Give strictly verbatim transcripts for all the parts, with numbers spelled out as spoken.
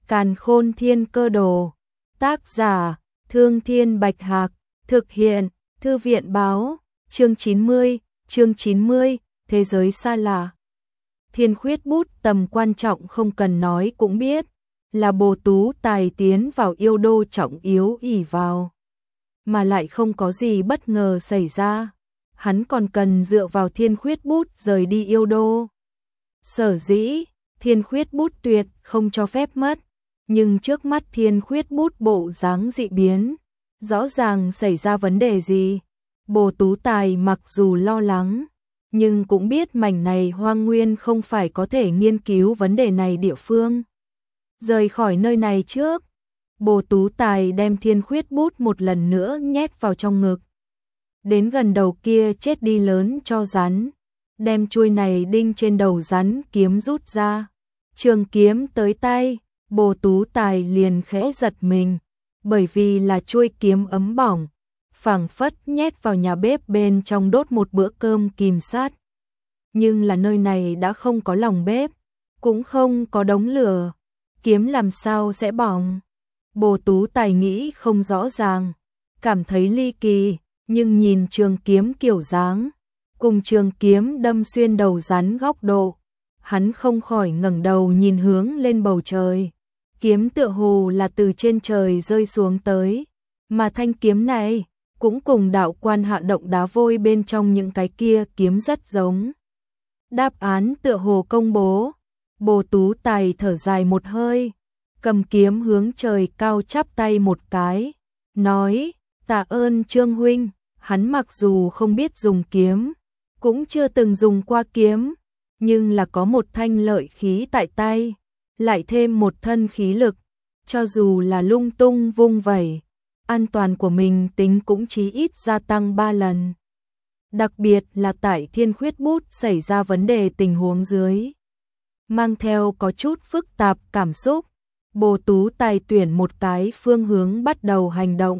Càn Khôn Thiên Cơ Đồ. Tác giả: Thương Thiên Bạch Hạc. Thực hiện: Thư viện Báo. Chương chín mươi. Chương chín mươi. Thế giới xa lạ. Thiên Khuyết Bút tầm quan trọng không cần nói cũng biết, là Bồ Tú Tài tiến vào yêu đô trọng yếu ỷ vào. Mà lại không có gì bất ngờ xảy ra, hắn còn cần dựa vào Thiên Khuyết Bút rời đi yêu đô. Sở dĩ, Thiên Khuyết Bút tuyệt không cho phép mất, nhưng trước mắt Thiên Khuyết Bút bộ dáng dị biến, rõ ràng xảy ra vấn đề gì. Bồ Tú Tài mặc dù lo lắng, nhưng cũng biết mảnh này hoang nguyên không phải có thể nghiên cứu vấn đề này địa phương. Rời khỏi nơi này trước, Bồ Tú Tài đem Thiên Khuyết Bút một lần nữa nhét vào trong ngực. Đến gần đầu kia chết đi lớn cho rắn, đem chuôi này đinh trên đầu rắn kiếm rút ra. Trường kiếm tới tay, Bồ Tú Tài liền khẽ giật mình, bởi vì là chuôi kiếm ấm bỏng, phảng phất nhét vào nhà bếp bên trong đốt một bữa cơm kìm sát. Nhưng là nơi này đã không có lòng bếp, cũng không có đống lửa, kiếm làm sao sẽ bỏng. Bồ Tú Tài nghĩ không rõ ràng, cảm thấy ly kỳ, nhưng nhìn trường kiếm kiểu dáng, cùng trường kiếm đâm xuyên đầu rắn góc độ, hắn không khỏi ngẩng đầu nhìn hướng lên bầu trời. Kiếm tựa hồ là từ trên trời rơi xuống tới, mà thanh kiếm này cũng cùng đạo quan hạ động đá vôi bên trong những cái kia kiếm rất giống. Đáp án tựa hồ công bố, Bồ Tú Tài thở dài một hơi, cầm kiếm hướng trời cao chắp tay một cái, nói: tạ ơn Trương huynh. Hắn mặc dù không biết dùng kiếm, cũng chưa từng dùng qua kiếm, nhưng là có một thanh lợi khí tại tay, lại thêm một thân khí lực, cho dù là lung tung vung vẩy, an toàn của mình tính cũng chí ít gia tăng ba lần. Đặc biệt là tại Thiên Khuyết Bút xảy ra vấn đề tình huống dưới, mang theo có chút phức tạp cảm xúc, Bồ Tú Tài tuyển một cái phương hướng bắt đầu hành động.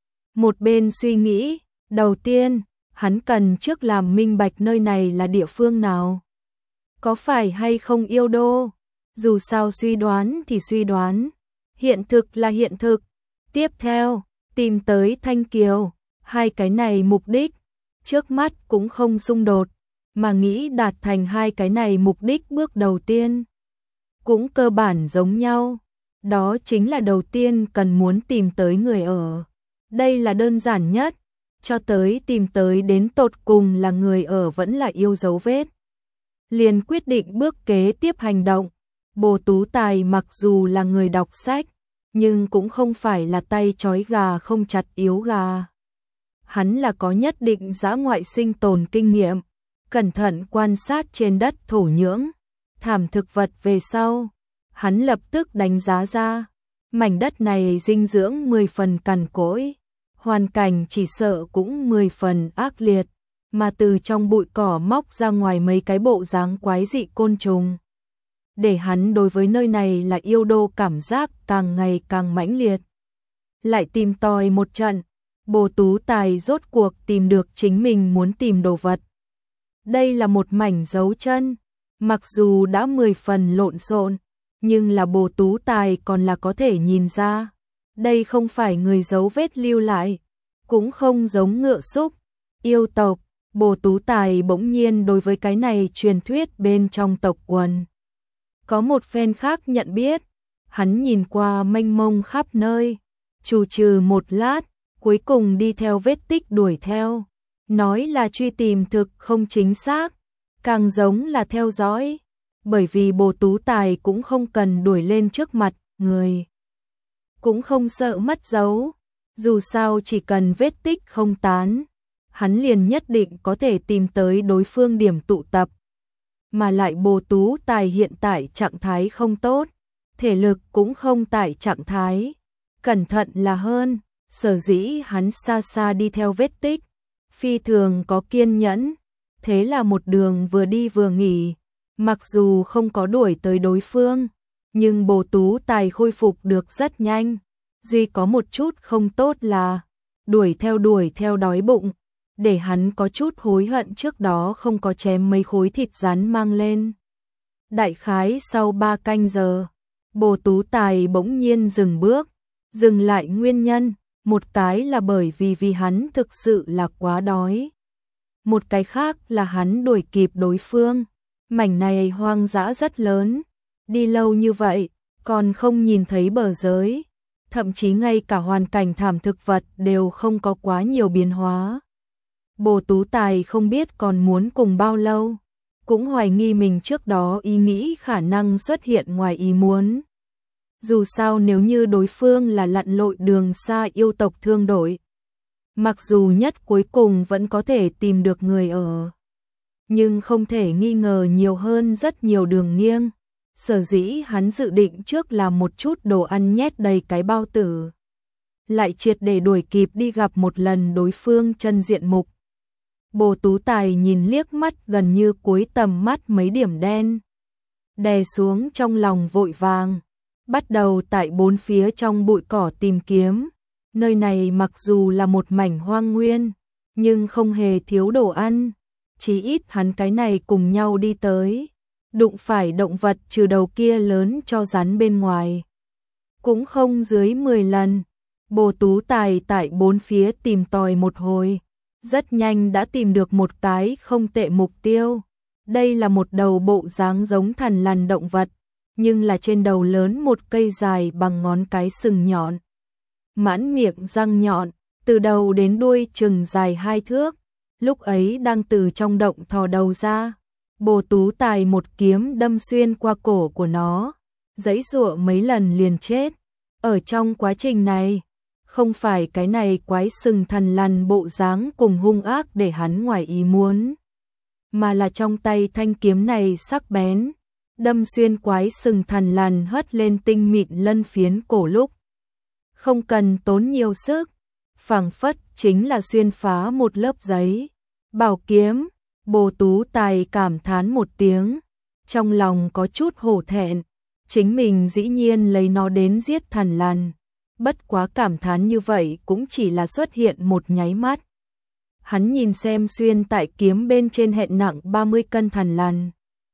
Một bên suy nghĩ, đầu tiên, hắn cần trước làm minh bạch nơi này là địa phương nào. Có phải hay không yêu đô? Dù sao suy đoán thì suy đoán, hiện thực là hiện thực. Tiếp theo, tìm tới Thanh Kiều, hai cái này mục đích, trước mắt cũng không xung đột, mà nghĩ đạt thành hai cái này mục đích bước đầu tiên cũng cơ bản giống nhau. Đó chính là đầu tiên cần muốn tìm tới người ở. Đây là đơn giản nhất, cho tới tìm tới đến tột cùng là người ở vẫn là yêu dấu vết. Liền quyết định bước kế tiếp hành động. Bồ Tú Tài mặc dù là người đọc sách, nhưng cũng không phải là tay trói gà không chặt yếu gà. Hắn là có nhất định dã ngoại sinh tồn kinh nghiệm, cẩn thận quan sát trên đất thổ nhưỡng, thảm thực vật về sau. Hắn lập tức đánh giá ra, mảnh đất này dinh dưỡng mười phần cằn cỗi, hoàn cảnh chỉ sợ cũng mười phần ác liệt, mà từ trong bụi cỏ móc ra ngoài mấy cái bộ dáng quái dị côn trùng. Để hắn đối với nơi này là yêu đô cảm giác càng ngày càng mãnh liệt. Lại tìm tòi một trận, Bồ Tú Tài rốt cuộc tìm được chính mình muốn tìm đồ vật. Đây là một mảnh dấu chân, mặc dù đã mười phần lộn xộn, nhưng là Bồ Tú Tài còn là có thể nhìn ra. Đây không phải người dấu vết lưu lại, cũng không giống ngựa xúc, yêu tộc. Bồ Tú Tài bỗng nhiên đối với cái này truyền thuyết bên trong tộc quần có một phen khác nhận biết. Hắn nhìn qua mênh mông khắp nơi, trù trừ một lát, cuối cùng đi theo vết tích đuổi theo. Nói là truy tìm thực không chính xác, càng giống là theo dõi, bởi vì Bồ Tú Tài cũng không cần đuổi lên trước mặt người, cũng không sợ mất dấu, dù sao chỉ cần vết tích không tán, hắn liền nhất định có thể tìm tới đối phương điểm tụ tập. Mà lại Bồ Tú Tài hiện tại trạng thái không tốt, thể lực cũng không tại trạng thái cẩn thận là hơn, sở dĩ hắn xa xa đi theo vết tích, phi thường có kiên nhẫn, thế là một đường vừa đi vừa nghỉ. Mặc dù không có đuổi tới đối phương, nhưng Bồ Tú Tài khôi phục được rất nhanh. Duy có một chút không tốt là đuổi theo đuổi theo đói bụng, để hắn có chút hối hận trước đó không có chém mấy khối thịt rắn mang lên. Đại khái sau ba canh giờ, Bồ Tú Tài bỗng nhiên dừng bước, dừng lại nguyên nhân, một cái là bởi vì vì hắn thực sự là quá đói. Một cái khác là hắn đuổi kịp đối phương, mảnh này hoang dã rất lớn, đi lâu như vậy, còn không nhìn thấy bờ giới, thậm chí ngay cả hoàn cảnh thảm thực vật đều không có quá nhiều biến hóa. Bồ Tú Tài không biết còn muốn cùng bao lâu, cũng hoài nghi mình trước đó ý nghĩ khả năng xuất hiện ngoài ý muốn. Dù sao nếu như đối phương là lặn lội đường xa yêu tộc thương đội, mặc dù nhất cuối cùng vẫn có thể tìm được người ở, nhưng không thể nghi ngờ nhiều hơn rất nhiều đường nghiêng. Sở dĩ hắn dự định trước làm một chút đồ ăn nhét đầy cái bao tử, lại triệt để đuổi kịp đi gặp một lần đối phương chân diện mục. Bồ Tú Tài nhìn liếc mắt gần như cuối tầm mắt mấy điểm đen, đè xuống trong lòng vội vàng, bắt đầu tại bốn phía trong bụi cỏ tìm kiếm. Nơi này mặc dù là một mảnh hoang nguyên, nhưng không hề thiếu đồ ăn, chí ít hắn cái này cùng nhau đi tới, đụng phải động vật trừ đầu kia lớn cho rắn bên ngoài, cũng không dưới mười lần. Bồ Tú Tài tại bốn phía tìm tòi một hồi, rất nhanh đã tìm được một cái không tệ mục tiêu. Đây là một đầu bộ dáng giống thằn lằn động vật, nhưng là trên đầu lớn một cây dài bằng ngón cái sừng nhọn, mãn miệng răng nhọn, từ đầu đến đuôi chừng dài hai thước. Lúc ấy đang từ trong động thò đầu ra, Bồ Tú Tài một kiếm đâm xuyên qua cổ của nó, giãy giụa mấy lần liền chết. Ở trong quá trình này, không phải cái này quái sừng thằn lằn bộ dáng cùng hung ác để hắn ngoài ý muốn, mà là trong tay thanh kiếm này sắc bén, đâm xuyên quái sừng thằn lằn hất lên tinh mịn lân phiến cổ lúc không cần tốn nhiều sức, phảng phất chính là xuyên phá một lớp giấy. Bảo kiếm. Bồ Tú Tài cảm thán một tiếng, trong lòng có chút hổ thẹn, chính mình dĩ nhiên lấy nó đến giết thằn lằn, bất quá cảm thán như vậy cũng chỉ là xuất hiện một nháy mắt. Hắn nhìn xem xuyên tại kiếm bên trên hẹn nặng ba mươi cân thằn lằn,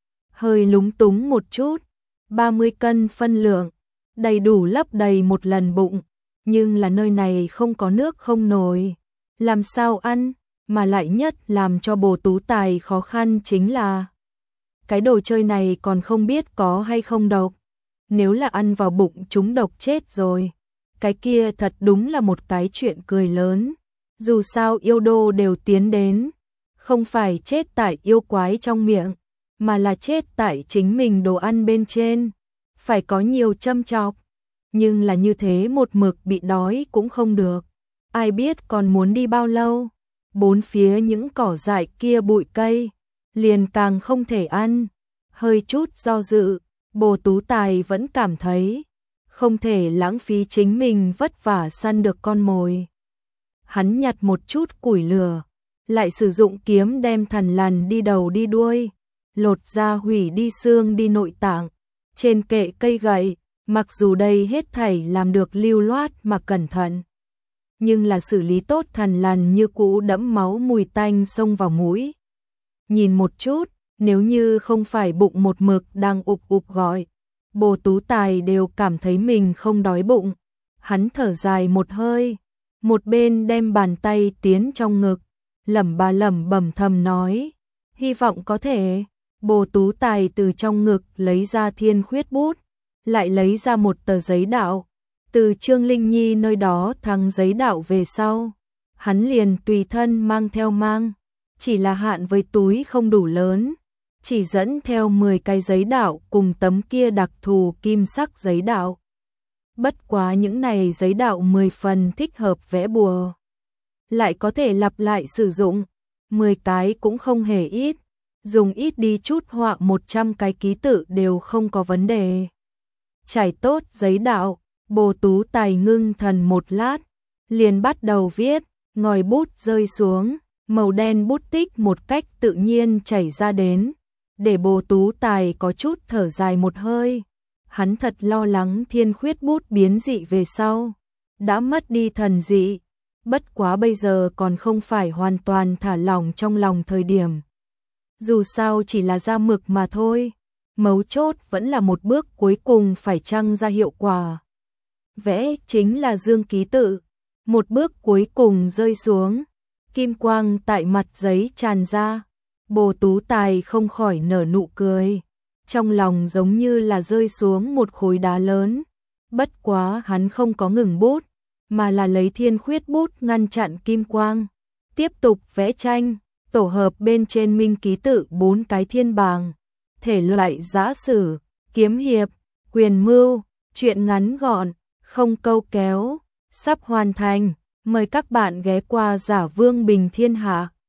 hơi lúng túng một chút. Ba mươi cân phân lượng, đầy đủ lấp đầy một lần bụng, nhưng là nơi này không có nước không nồi, làm sao ăn? Mà lại nhất làm cho Bồ Tú Tài khó khăn chính là cái đồ chơi này còn không biết có hay không độc. Nếu là ăn vào bụng chúng độc chết rồi, cái kia thật đúng là một cái chuyện cười lớn. Dù sao yêu đô đều tiến đến, không phải chết tại yêu quái trong miệng, mà là chết tại chính mình đồ ăn bên trên. Phải có nhiều châm chọc, nhưng là như thế một mực bị đói cũng không được. Ai biết còn muốn đi bao lâu. Bốn phía những cỏ dại kia bụi cây, liền càng không thể ăn. Hơi chút do dự, Bồ Tú Tài vẫn cảm thấy không thể lãng phí chính mình vất vả săn được con mồi. Hắn nhặt một chút củi lửa, lại sử dụng kiếm đem thằn lằn đi đầu đi đuôi, lột ra hủy đi xương đi nội tạng. Trên kệ cây gậy, mặc dù đây hết thảy làm được lưu loát mà cẩn thận, nhưng là xử lý tốt thằn lằn như cũ đẫm máu mùi tanh xông vào mũi. Nhìn một chút, nếu như không phải bụng một mực đang ụp ụp gọi, Bồ Tú Tài đều cảm thấy mình không đói bụng. Hắn thở dài một hơi, một bên đem bàn tay tiến trong ngực, lẩm ba lẩm bẩm thầm nói, hy vọng có thể. Bồ Tú Tài từ trong ngực lấy ra thiên khuyết bút, lại lấy ra một tờ giấy đạo. Từ Trương Linh Nhi nơi đó thắng giấy đạo về sau, hắn liền tùy thân mang theo mang, chỉ là hạn với túi không đủ lớn, chỉ dẫn theo mười cái giấy đạo cùng tấm kia đặc thù kim sắc giấy đạo. Bất quá những này giấy đạo mười phần thích hợp vẽ bùa, lại có thể lặp lại sử dụng, mười cái cũng không hề ít, dùng ít đi chút họa một trăm cái ký tự đều không có vấn đề. Trải tốt giấy đạo, Bồ Tú Tài ngưng thần một lát, liền bắt đầu viết, ngòi bút rơi xuống, màu đen bút tích một cách tự nhiên chảy ra đến, để Bồ Tú Tài có chút thở dài một hơi. Hắn thật lo lắng thiên khuyết bút biến dị về sau, đã mất đi thần dị, bất quá bây giờ còn không phải hoàn toàn thả lỏng trong lòng thời điểm. Dù sao chỉ là ra mực mà thôi, Mấu chốt vẫn là một bước cuối cùng phải chăng ra hiệu quả. Vẽ chính là dương ký tự. Một bước cuối cùng rơi xuống, kim quang tại mặt giấy tràn ra. Bồ Tú Tài không khỏi nở nụ cười. Trong lòng giống như là rơi xuống một khối đá lớn. Bất quá hắn không có ngừng bút, mà là lấy thiên khuyết bút ngăn chặn kim quang. Tiếp tục vẽ tranh, tổ hợp bên trên minh ký tự bốn cái thiên bảng. Thể loại giã sử, kiếm hiệp, quyền mưu, truyện ngắn gọn, không câu kéo, sắp hoàn thành. Mời các bạn ghé qua Giả Vương Bình Thiên Hạ.